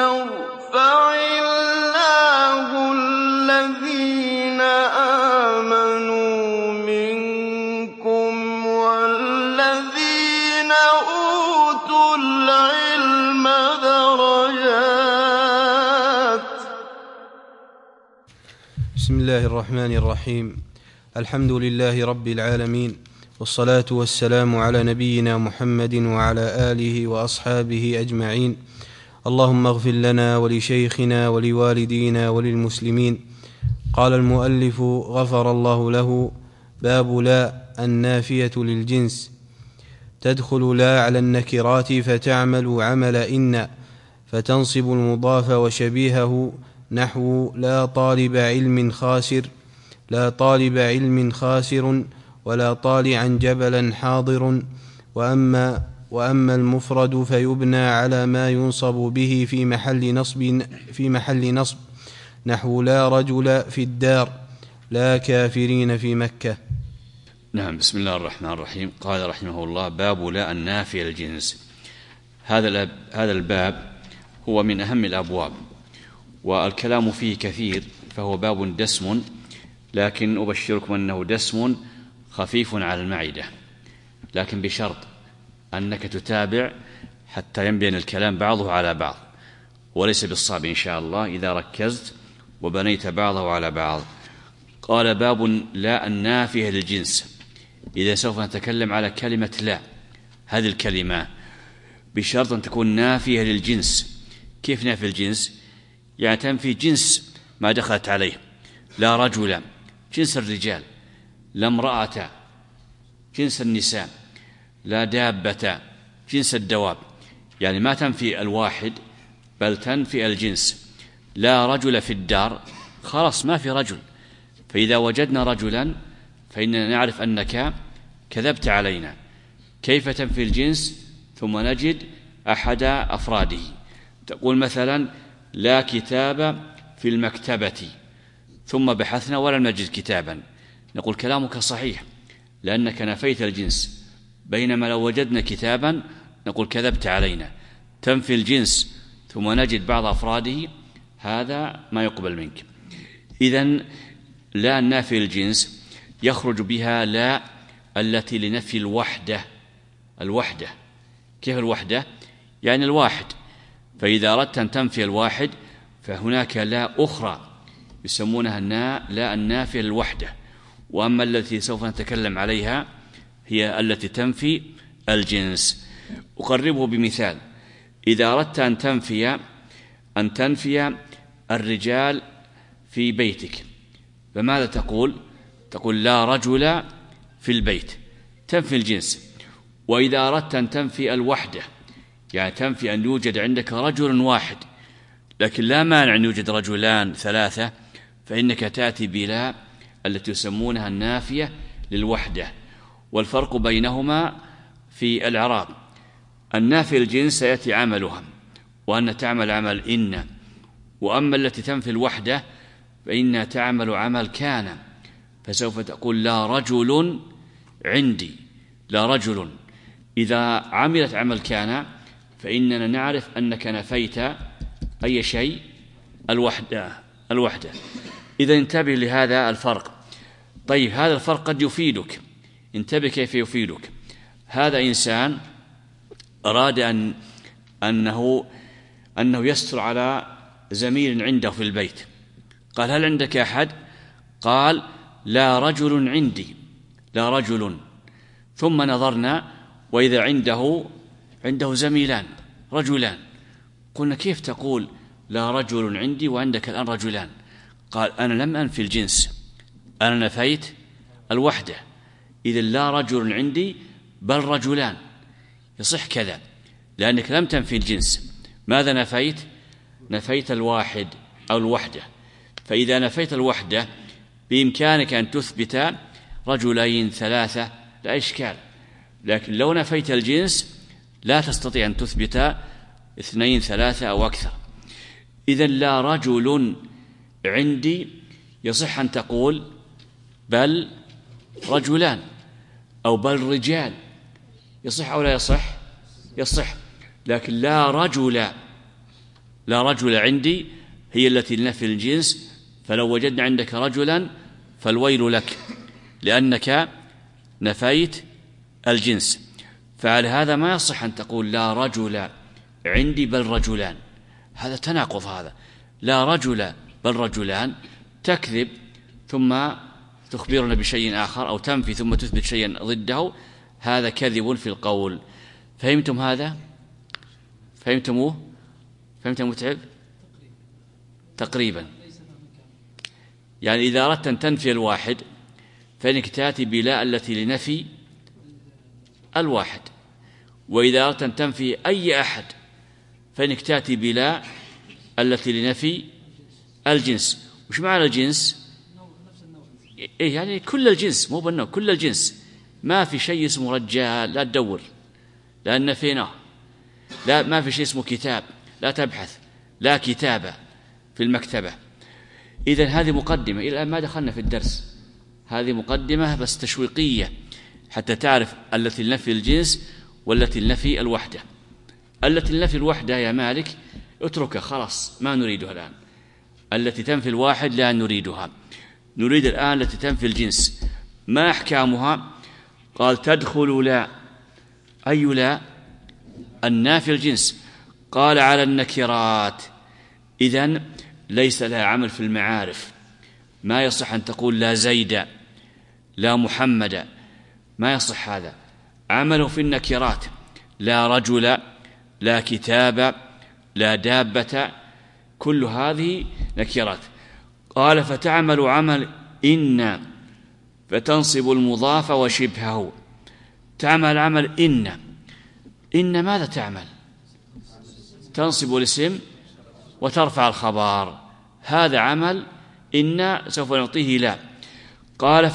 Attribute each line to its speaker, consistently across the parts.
Speaker 1: يرفع الله الذين آمنوا منكم والذين أوتوا العلم درجات.
Speaker 2: بسم الله الرحمن الرحيم. الحمد لله رب العالمين، والصلاة والسلام على نبينا محمد وعلى آله وأصحابه أجمعين. اللهم اغفر لنا ولشيخنا ولوالدينا وللمسلمين. قال المؤلف غفر الله له: باب لا النافية للجنس، تدخل لا على النكرات فتعمل عمل إن، فتنصب المضاف وشبيهه، نحو لا طالب علم خاسر ولا طالعا جبلا حاضر. وأما المفرد فيبنى على ما ينصب به في محل نصب، نحو لا رجل في الدار لا كافرين في مكة.
Speaker 3: نعم. بسم الله الرحمن الرحيم. قال رحمه الله: باب لا النافية للجنس. هذا الباب هو من أهم الأبواب، والكلام فيه كثير، فهو باب دسم، لكن أبشركم أنه دسم خفيف على المعدة، لكن بشرط أنك تتابع حتى ينبين الكلام بعضه على بعض، وليس بالصعب إن شاء الله إذا ركزت وبنيت بعضه على بعض. قال: باب لا النافية للجنس. إذا سوف نتكلم على كلمة لا، هذه الكلمة بشرط أن تكون نافية للجنس. كيف نافية الجنس؟ يعني تنفي جنس ما دخلت عليه. لا رجل جنس الرجال، لا امرأة جنس النساء، لا دابة جنس الدواب، يعني ما تنفي الواحد بل تنفي الجنس. لا رجل في الدار، خلاص ما في رجل، فإذا وجدنا رجلا فإننا نعرف أنك كذبت علينا. كيف تنفي الجنس ثم نجد أحد أفراده؟ تقول مثلا: لا كتاب في المكتبة، ثم بحثنا ولم نجد كتابا، نقول كلامك صحيح لأنك نفيت الجنس، بينما لو وجدنا كتابا نقول كذبت علينا. تنفي الجنس ثم نجد بعض أفراده، هذا ما يقبل منك. إذن لا النافي الجنس يخرج بها لا التي لنفي الوحدة. كيف الوحدة؟ يعني الواحد، فإذا أردت أن تنفي الواحد فهناك لا أخرى يسمونها لا النافية للوحدة. وأما التي سوف نتكلم عليها هي التي تنفي الجنس. أقربه بمثال: إذا أردت أن تنفي الرجال في بيتك، فماذا تقول؟ تقول لا رجل في البيت، تنفي الجنس. وإذا أردت أن تنفي الوحدة، يعني تنفي أن يوجد عندك رجل واحد، لكن لا مانع أن يوجد رجلان ثلاثة، فإنك تأتي بلا التي يسمونها النافية للوحدة. والفرق بينهما في الإعراب: النافي الجنس سيأتي عملها وأن تعمل عمل إن، وأما التي تنفي الوحدة فإنها تعمل عمل كان، فسوف تقول لا رجل عندي، لا رجل. إذا عملت عمل كان فإننا نعرف أنك نفيت أي شيء؟ الوحدة. إذا انتبه لهذا الفرق. طيب، هذا الفرق قد يفيدك، انتبه كيف يفيدك. هذا إنسان أراد أنه يستر على زميل عنده في البيت، قال: هل عندك أحد؟ قال: لا رجل عندي، لا رجل. ثم نظرنا وإذا عنده زميلان رجلان. قلنا: كيف تقول لا رجل عندي وعندك الآن رجلان؟ قال: أنا لم أنفي الجنس، أنا نفيت الوحدة. إذن لا رجل عندي بل رجلان. يصح كذا لأنك لم تنفي الجنس. ماذا نفيت؟ نفيت الواحد أو الوحدة. فإذا نفيت الوحدة بإمكانك أن تثبت رجلين ثلاثة، لا إشكال، لكن لو نفيت الجنس لا تستطيع أن تثبت اثنين ثلاثة أو أكثر. إذن لا رجل عندي يصح أن تقول بل رجلان أو بل رجال، يصح أو لا يصح؟ يصح. لكن لا رجل لا رجل عندي هي التي لنفي الجنس، فلو وجدنا عندك رجلا فالويل لك لأنك نفيت الجنس. فعلى هذا ما يصح أن تقول لا رجل عندي بل رجلان، هذا تناقض. هذا لا رجل بل رجلان، تكذب ثم تخبرنا بشيء آخر، أو تنفي ثم تثبت شيئا ضده، هذا كذب في القول. فهمتم هذا؟ فهمتموه؟ فهمتم متعب؟ تقريبا. يعني إذا أردت أن تنفي الواحد فإنك تأتي بلا التي لنفي الواحد، وإذا أردت أن تنفي أي أحد فإنك تأتي بلا التي لنفي الجنس. وش معنى الجنس؟ إيه يعني كل الجنس، مو بالنوع، كل الجنس، ما في شيء اسمه رجال، لا تدور، لأن نفيناه. لا، ما في شيء اسمه كتاب، لا تبحث، لا كتابة في المكتبة. إذن هذه مقدمة، إلى الآن ما دخلنا في الدرس، هذه مقدمة بس تشويقية حتى تعرف التي لنفي الجنس والتي لنفي الوحدة. التي لنفي الوحدة يا مالك اتركها خلاص، ما نريدها الآن. التي تنفي الواحد لا نريدها، نريد الآن التي تنفي الجنس. ما أحكامها؟ قال تدخل لا. أي لا؟ النافي الجنس. قال على النكرات. إذن ليس لها عمل في المعارف، ما يصح أن تقول لا زيد لا محمد، ما يصح هذا. عمله في النكرات، لا رجل لا كتاب لا دابة، كل هذه نكرات. قال فتعمل عمل إن، فتنصب المضاف وشبهه. تعمل عمل إن. إن ماذا تعمل؟ تنصب الاسم وترفع الخبر، هذا عمل إن سوف نعطيه لا. قال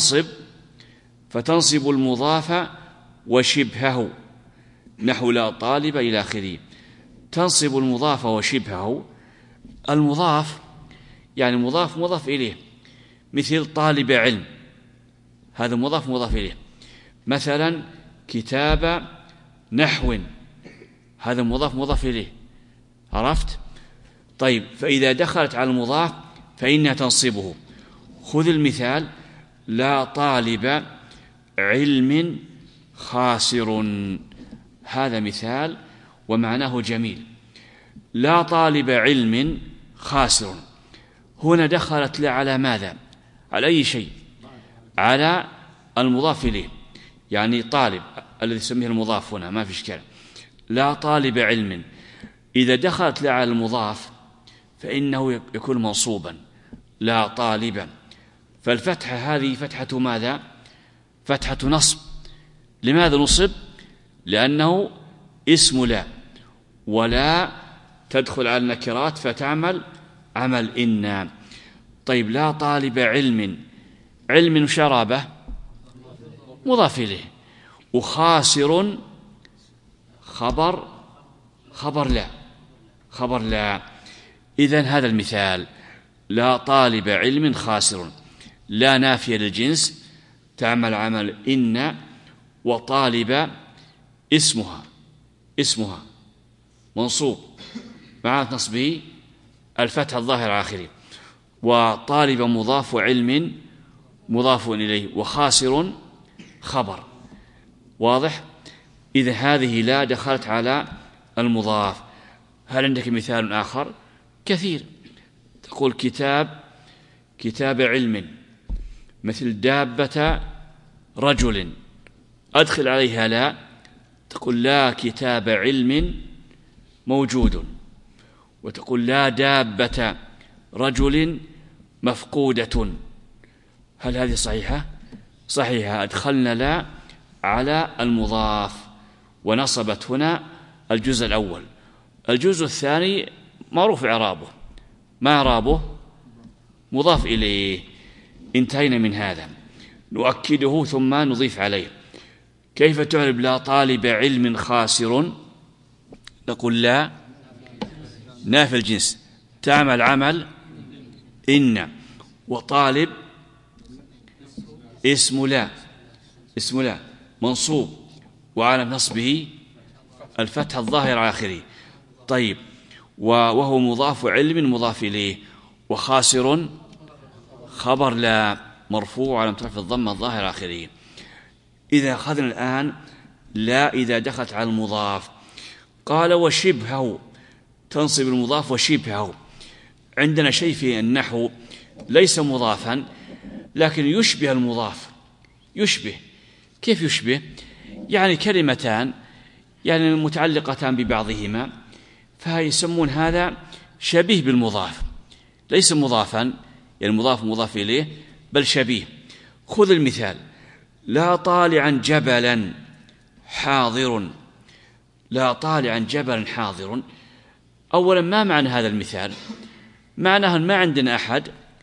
Speaker 3: فتنصب المضاف وشبهه، نحو لا طالب إلى آخره. تنصب المضاف وشبهه. المضاف يعني مضاف إليه، مثل طالب علم، هذا مضاف إليه. مثلا كتاب نحو، هذا مضاف إليه، عرفت؟ طيب، فإذا دخلت على المضاف فإنها تنصبه. خذ المثال: لا طالب علم خاسر، هذا مثال ومعناه جميل. لا طالب علم خاسر، هنا دخلت لا على ماذا؟ على أي شيء؟ على المضاف إليه، يعني طالب الذي يسميه المضاف هنا، ما في إشكال. لا طالب علم، إذا دخلت لا على المضاف فإنه يكون منصوبا، لا طالبا. فالفتحة هذه فتحة ماذا؟ فتحة نصب. لماذا نصب؟ لأنه اسم لا، ولا تدخل على النكرات فتعمل عمل إن. طيب، لا طالب علم شرابة مضاف إليه، وخاسر خبر لا. إذن هذا المثال: لا طالب علم خاسر، لا نافية للجنس، تعمل عمل إن، وطالب اسمها منصوب مع نصبه الفتح الظاهر آخره، وطالب مضاف علم مضاف إليه، وخاسر خبر. واضح؟ إذا هذه لا دخلت على المضاف. هل عندك مثال آخر؟ كثير. تقول كتاب علم، مثل دابة رجل، أدخل عليها لا، تقول لا كتاب علم موجود، وتقول لا دابة رجل مفقودة. هل هذه صحيحة؟ صحيحة، أدخلنا لا على المضاف ونصبت هنا الجزء الأول. الجزء الثاني معروف إعرابه، ما إعرابه؟ مضاف إليه. انتهينا من هذا، نؤكده ثم نضيف عليه. كيف تعرب لا طالب علم خاسر؟ نقول لا نافي الجنس، تعمل عمل إن، وطالب اسم لا منصوب، وعلى نصبه الفتح الظاهر آخره. طيب، وهو مضاف علم مضاف إليه. وخاسر خبر لا مرفوع على رفع الضمة الظاهر آخره. إذا أخذنا الآن لا إذا دخلت على المضاف، قال وشبهه، تنصب المضاف وشبهه. عندنا شيء في النحو ليس مضافا لكن يشبه المضاف. يشبه، كيف يشبه؟ يعني كلمتان يعني متعلقتان ببعضهما، فيسمون هذا شبيه بالمضاف، ليس مضافا يعني المضاف مضاف إليه بل شبيه. خذ المثال: لا طالعا جبلا حاضر. لا طالعا جبلا حاضر. أولا ما معنى هذا المثال؟ معناه ما عندنا أحد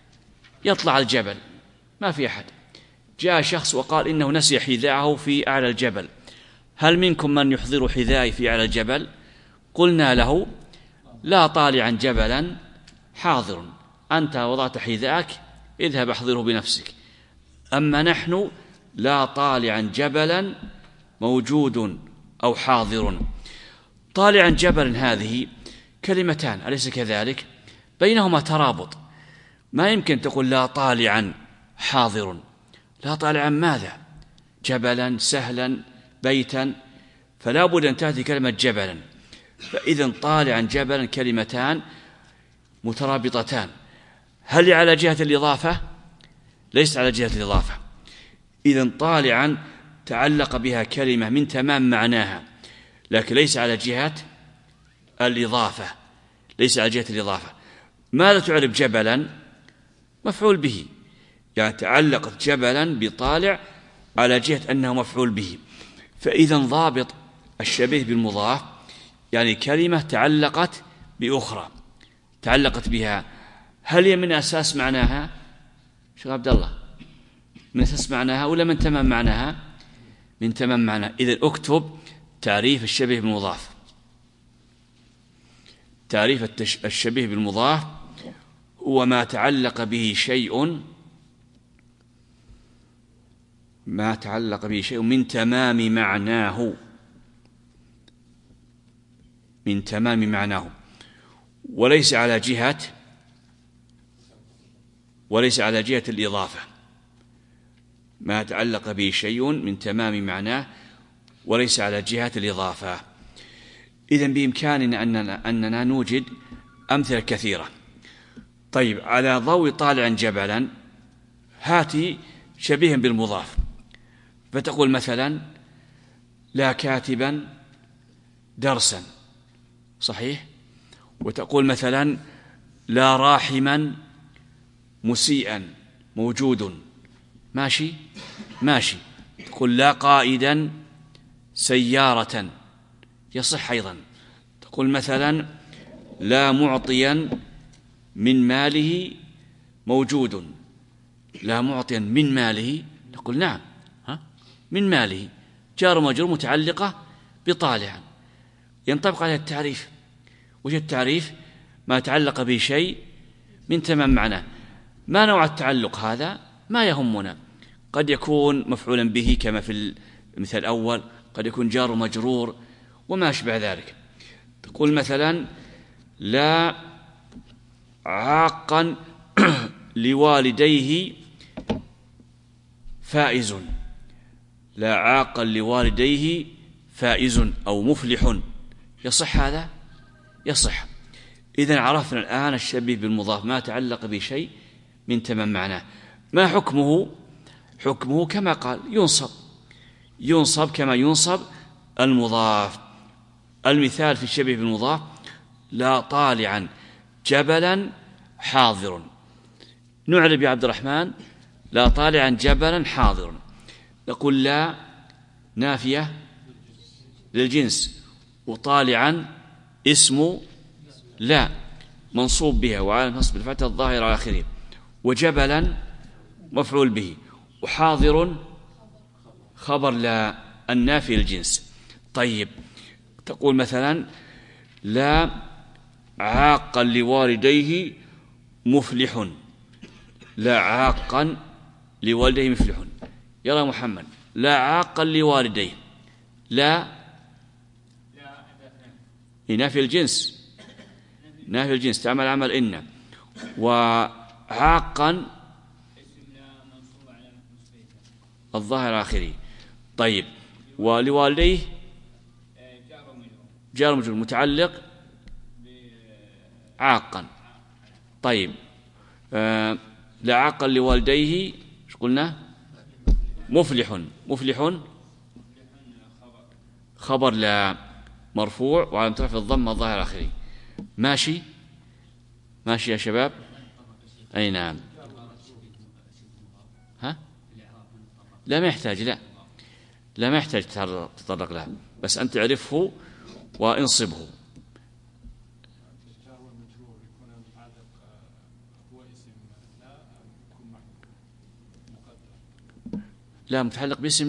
Speaker 3: يطلع الجبل، ما في أحد. جاء شخص وقال إنه نسي حذاءه في أعلى الجبل، هل منكم من يحضر حذائي في أعلى الجبل؟ قلنا له لا طالعا جبلا حاضر، أنت وضعت حذاءك اذهب احضره بنفسك. أما نحن لا طالعا جبلا موجود أو حاضر. طالعا جبلا هذه كلمتان أليس كذلك؟ بينهما ترابط، ما يمكن تقول لا طالعا حاضر. لا طالعا ماذا؟ جبلا، سهلا، بيتا، فلا بد أن تأتي كلمة جبلا. فإذا طالعا جبلا كلمتان مترابطتان. هل على جهة الإضافة؟ ليس على جهة الإضافة. إذا طالعا تعلق بها كلمة من تمام معناها لكن ليس على جهة الإضافة، ليس على جهة الإضافة. ماذا تعرف جبلا؟ مفعول به، يعني تعلقت جبلا بطالع على جهة أنه مفعول به. فإذا ضابط الشبيه بالمضاف يعني كلمة تعلقت بأخرى، تعلقت بها. هل هي من أساس معناها؟ شيخ عبد الله، من أساس معناها ولا من تمام معناها؟ من تمام معناها. إذا اكتب تعريف الشبيه بالمضاف. تعريف الشبيه بالمضاف هو ما تعلق به شيء، ما تعلق به شيء من تمام معناه، من تمام معناه، وليس على جهة الإضافة. ما تعلق به شيء من تمام معناه وليس على جهة الإضافة. إذن بإمكاننا أننا نوجد أمثلة كثيرة. طيب، على ضوء طالعا جبلا هاتي شبيه بالمضاف، فتقول مثلا لا كاتبا درسا، صحيح؟ وتقول مثلا لا راحما مسيئا موجود، ماشي؟ ماشي. تقول لا قائدا سيارة، يصح أيضا. تقول مثلا لا معطيا من ماله موجود، لا معطيا من ماله، نقول نعم، من ماله جار ومجرور متعلقة بطالعا، ينطبق عليها التعريف. وش التعريف؟ ما تعلق به شيء من تمام معناه. ما نوع التعلق هذا؟ ما يهمنا، قد يكون مفعولا به كما في المثال الأول، قد يكون جار ومجرور وما أشبه ذلك. تقول مثلا لا عاقا لوالديه فائز، لا عاقا لوالديه فائز أو مفلح، يصح هذا؟ يصح. إذن عرفنا الآن الشبيه بالمضاف ما تعلق بشيء من تمام معناه. ما حكمه؟ حكمه كما قال ينصب كما ينصب المضاف. المثال في الشبيه بالمضاف لا طالعا جبلا حاضر. نعرب يا عبد الرحمن لا طالعا جبلا حاضر. نقول لا نافية للجنس، وطالعا اسم لا منصوب بها وعلى نصب الفتحة الظاهرة على آخره، وجبلا مفعول به، وحاضر خبر لا النافي للجنس. طيب، تقول مثلا لا عاقا لوالديه مفلح، لا عاقا لوالديه مفلح. يلا محمد، لا عاقا لوالديه، لا نافي الجنس، نافي الجنس تعمل عمل إن. وعاقا الظاهر آخره. طيب ولوالديه جار مجرور متعلق عاقا. طيب لا عاقا لوالديه ايش قلنا؟ مفلح. مفلح خبر لا مرفوع وعلى رفع الضمة الظاهر آخره. ماشي ماشي يا شباب. أي نعم. ها لا ما يحتاج، لا ما يحتاج تتطرق لها، بس أنت تعرفه وانصبه. لا متعلق باسم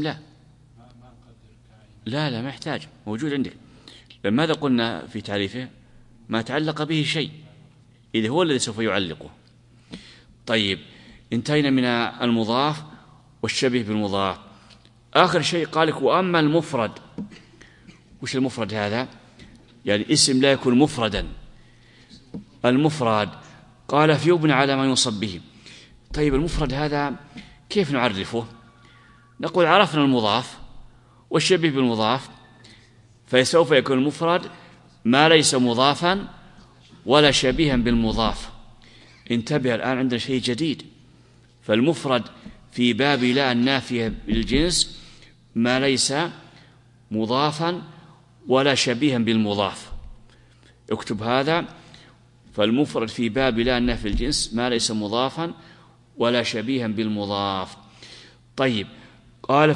Speaker 3: لا ما يحتاج، موجود عندك. ماذا قلنا في تعريفه؟ ما تعلق به شيء، إذا هو الذي سوف يعلقه. طيب انتهينا من المضاف والشبه بالمضاف. آخر شيء قال لك وأما المفرد. وش المفرد هذا؟ يعني اسم لا يكون مفردا. المفرد قال فيبنى على ما ينصب به. طيب المفرد هذا كيف نعرفه؟ نقول عرفنا المضاف والشبه بالمضاف، فسوف يكون المفرد ما ليس مضافا ولا شبيها بالمضاف. انتبه الآن عندنا شيء جديد. فالمفرد في باب لا النافية بالجنس ما ليس مضافا ولا شبيها بالمضاف. اكتب هذا. فالمفرد في باب لا النافية بالجنس ما ليس مضافا ولا شبيها بالمضاف. طيب قال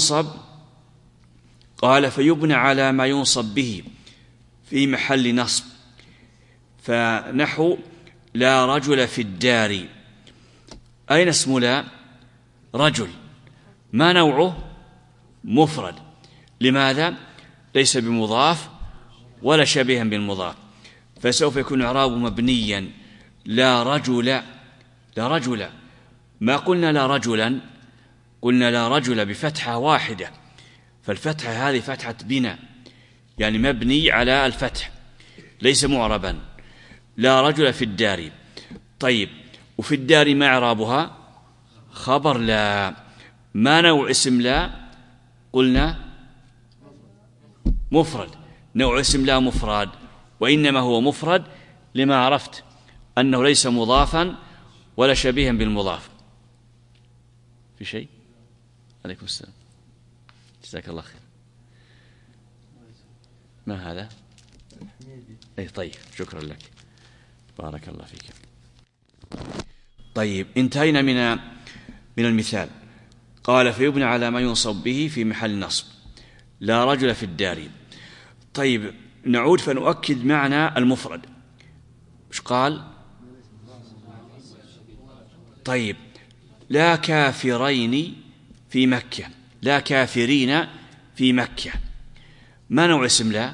Speaker 3: فيبنى على ما ينصب به في محل نصب. فنحو لا رجل في الدار. أين اسم لا؟ رجل. ما نوعه؟ مفرد. لماذا؟ ليس بمضاف ولا شبيها بالمضاف، فسوف يكون إعرابه مبنيا. لا رجل. ما قلنا لا رجلا، قلنا لا رجل بفتحة واحدة، فالفتحة هذه فتحة بناء، يعني مبني على الفتح ليس معربا. لا رجل في الدار. طيب وفي الدار ما إعرابها؟ خبر لا. ما نوع اسم لا؟ قلنا مفرد. نوع اسم لا مفرد، وإنما هو مفرد لما عرفت أنه ليس مضافا ولا شبيها بالمضاف. في شيء؟ عليكم السلام، جزاك الله خير. ما هذا؟ أي طيب شكرا لك، بارك الله فيك. طيب انتهينا من المثال. قال فيبنى على ما ينصب به في محل نصب. لا رجل في الدار. طيب نعود فنؤكد معنى المفرد. مش قال؟ طيب لا كافرين في مكة. لا كافرين في مكة. ما نوع اسم لا؟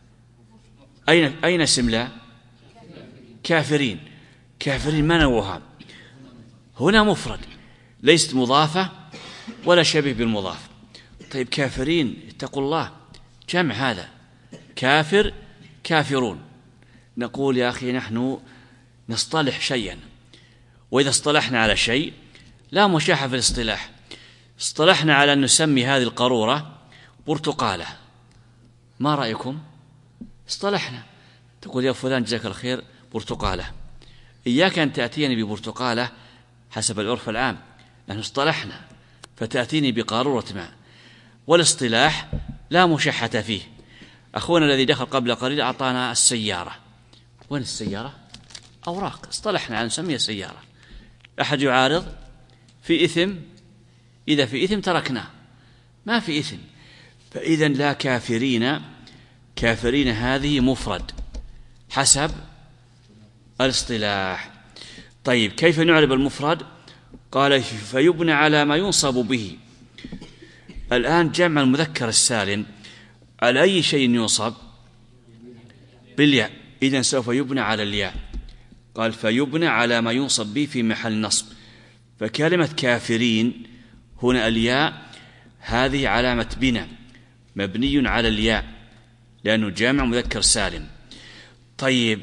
Speaker 3: أين اسم لا؟ كافرين. كافرين ما نوعها؟ هنا مفرد، ليست مضافة ولا شبيه بالمضاف. طيب كافرين اتقوا الله، جمع هذا. كافر كافرون. نقول يا أخي نحن نصطلح شيئا، وإذا اصطلحنا على شيء لا مشاحة في الاصطلاح. اصطلحنا على أن نسمي هذه القارورة برتقالة، ما رأيكم؟ اصطلحنا. تقول يا فلان جزاك الخير برتقالة. إياك أن تأتيني ببرتقالة حسب العرف العام، نحن اصطلحنا، فتأتيني بقارورة ماء. والاصطلاح لا مشاحة فيه. أخونا الذي دخل قبل قليل أعطانا السيارة. وين السيارة؟ أوراق. اصطلحنا على نسميها سيارة. أحد يعارض؟ في إثم؟ إذا في إثم تركناه، ما في إثم. فإذا لا كافرين. كافرين هذه مفرد حسب الاصطلاح. طيب كيف نعرب المفرد؟ قال فيبنى على ما ينصب به. الآن جمع المذكر السالم على أي شيء ينصب؟ بالياء. إذن سوف يبنى على الياء. قال فيبنى على ما ينصب به في محل نصب. فكلمة كافرين هنا الياء هذه علامة بناء، مبني على الياء لأنه جامع مذكر سالم. طيب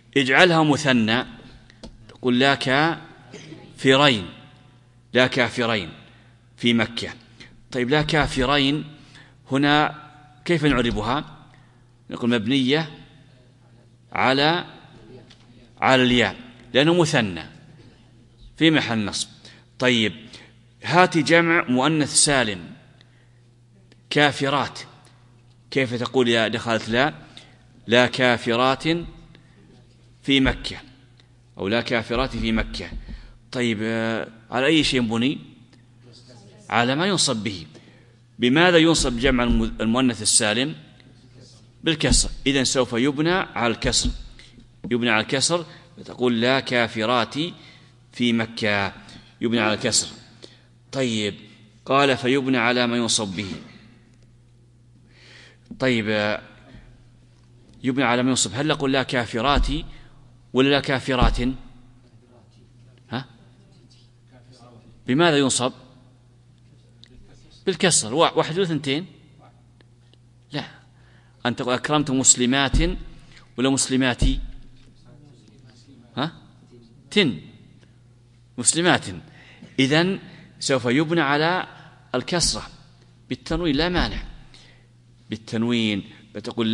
Speaker 3: اجعلها مثنى، تقول لا كافرين، لا كافرين في مكة. طيب لا كافرين هنا كيف نعربها؟ نقول مبنية على الياء لأنه مثنى في محل نصب. طيب هات جمع مؤنث سالم كافرات، كيف تقول يا دخلت لا كافرات في مكة أو لا كافرات في مكة. طيب على أي شيء بني؟ على ما ينصب به. بماذا ينصب جمع المؤنث السالم؟ بالكسر. إذن سوف يبنى على الكسر، يبنى على الكسر، فتقول لا كافرات في مكة، يبنى على الكسر. طيب قال فيبنى على ما ينصب به. طيب يبنى على ما ينصب، هل نقول لا كافرات ولا لا كافرات؟ ها؟ بماذا ينصب؟ بالكسر. واحد ولا ثنتين؟ لا، أنت أكرمت مسلمات ولا مسلماتي؟ ها؟ مسلمات. إذن سوف يبنى على الكسرة بالتنوين، لا مانع بالتنوين، فتقول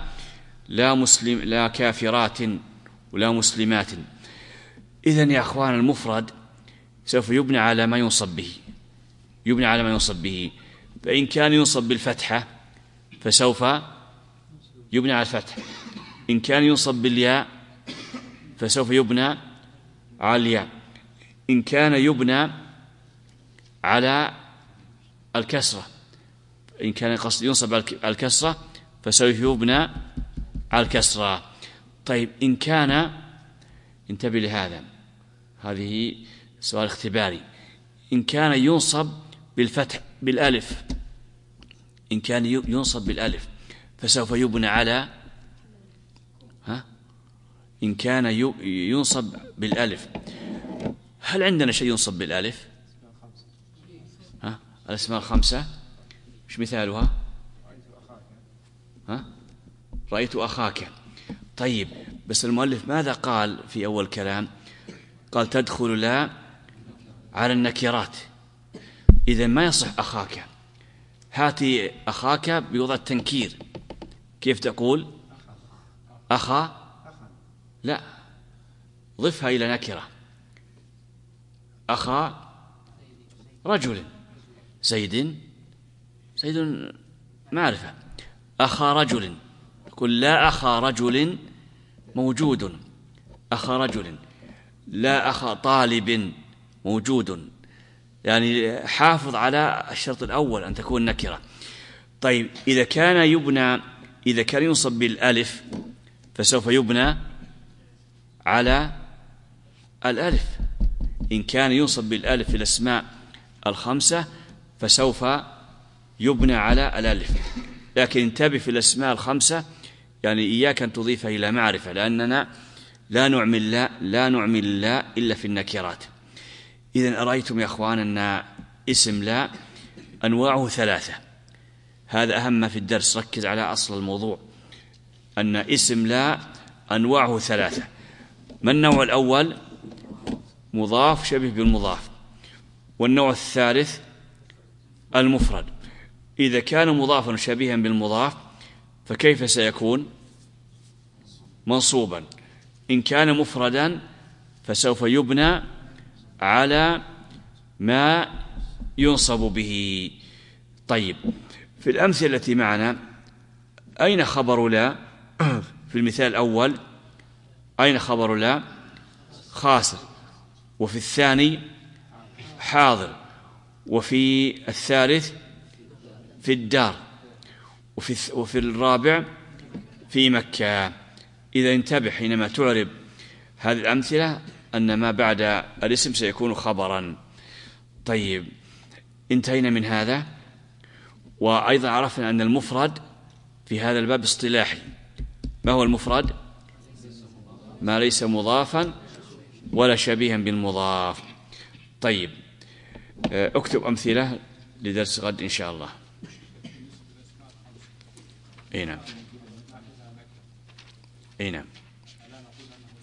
Speaker 3: لا كافرات ولا مسلمات. إذن يا أخوان المفرد سوف يبنى على ما ينصب به، يبنى على ما ينصب به. فإن كان ينصب بالفتحة فسوف يبنى على الفتح، إن كان ينصب بالياء فسوف يبنى على الياء، إن كان يبنى على الكسرة، إن كان ينصب على الكسرة فسوف يبنى على الكسرة. طيب إن كان، انتبه لهذا، هذه سؤال اختباري، إن كان ينصب بالفتح بالألف، إن كان ينصب بالألف فسوف يبنى على إن كان ينصب بالألف. هل عندنا شيء ينصب بالألف؟ الأسماء الخمسة مش مثالها؟ رأيت أخاك. طيب بس المؤلف ماذا قال في أول كلام؟ قال تدخل لا على النكرات، إذن ما يصح أخاك. هاتي أخاك بوضع التنكير، كيف تقول؟ أخا، لا، ضفها إلى نكرة. أخا رجل، زيد معرفة. أخا رجل، قل لا أخا رجل موجود، أخا رجل. لا أخا طالب موجود، يعني حافظ على الشرط الأول أن تكون نكرة. طيب إذا كان ينصب بالألف فسوف يبنى على الألف، إن كان ينصب بالألف في الأسماء الخمسة فسوف يبنى على الألف. لكن انتبه في الأسماء الخمسة، يعني إياك أن تضيفها إلى معرفة، لأننا لا نعمل لا إلا في النكرات. إذن أرأيتم يا أخوان أن اسم لا أنواعه ثلاثة، هذا أهم ما في الدرس، ركز على أصل الموضوع، أن اسم لا أنواعه ثلاثة. ما النوع الأول؟ مضاف شبه بالمضاف، والنوع الثالث المفرد. إذا كان مضافا شبيها بالمضاف فكيف سيكون؟ منصوبا. إن كان مفردا فسوف يبنى على ما ينصب به. طيب في الأمثلة التي معنا أين خبر لا؟ في المثال الأول أين خبر لا؟ خاسر، وفي الثاني حاضر، وفي الثالث في الدار، وفي الرابع في مكة. إذا انتبه حينما تعرب هذه الأمثلة أن ما بعد الاسم سيكون خبرا. طيب انتهينا من هذا، وأيضا عرفنا أن المفرد في هذا الباب اصطلاحي. ما هو المفرد؟ ما ليس مضافا ولا شبيها بالمضاف. طيب اكتب أمثلة لدرس غد إن شاء الله. نعم.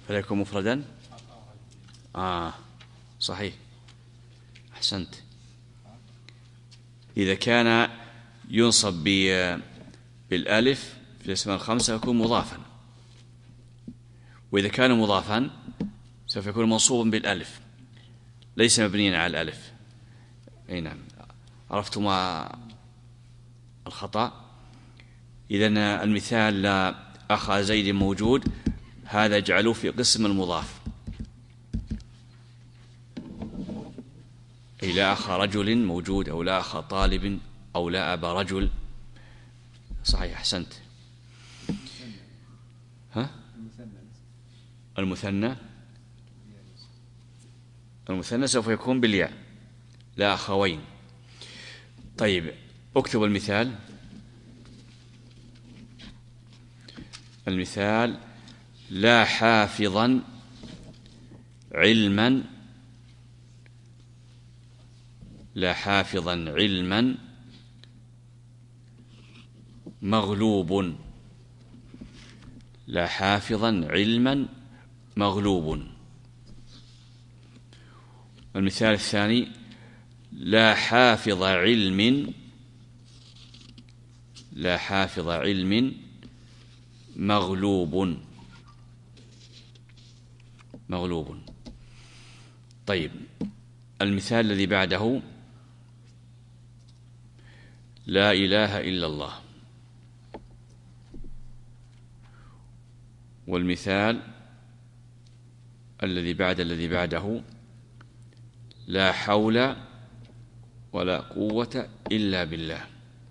Speaker 3: فلا يكون مفردا. صحيح، أحسنت. إذا كان ينصب بالألف في الأسماء الخمسة يكون مضافا، وإذا كان مضافا سوف يكون منصوبا بالألف ليس مبنيا على الألف. أي نعم، عرفتم الخطأ. إذن المثال لا أخا زيد موجود، هذا اجعلوه في قسم المضاف، أي لا أخا رجل موجود، أو لا أخا طالب، أو لا أبا رجل. صحيح، أحسنت. المثنى سوف يكون بالياء، لا أخوين. طيب، اكتب المثال. لا حافظا علما، لا حافظا علما مغلوب، لا حافظا علما مغلوب. المثال الثاني: لا حافظ علم، لا حافظ علم مغلوب، مغلوب. طيب، المثال الذي بعده: لا إله إلا الله. والمثال الذي بعده: لا حول ولا قوة إلا بالله،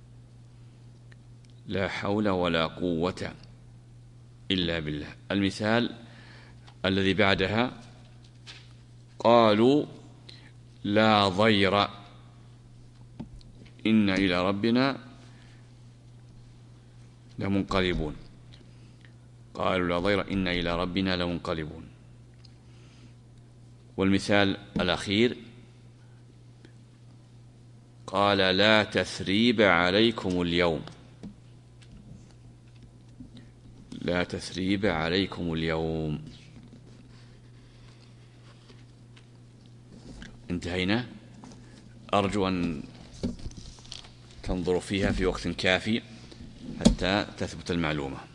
Speaker 3: لا حول ولا قوة إلا بالله. المثال الذي بعدها: قالوا لا ضير إنا إلى ربنا لمنقلبون، قالوا لا ضير إنا إلى ربنا لمنقلبون. والمثال الأخير: قال لا تثريب عليكم اليوم، لا تثريب عليكم اليوم. انتهينا. أرجو أن تنظروا فيها في وقت كافي حتى تثبت المعلومة.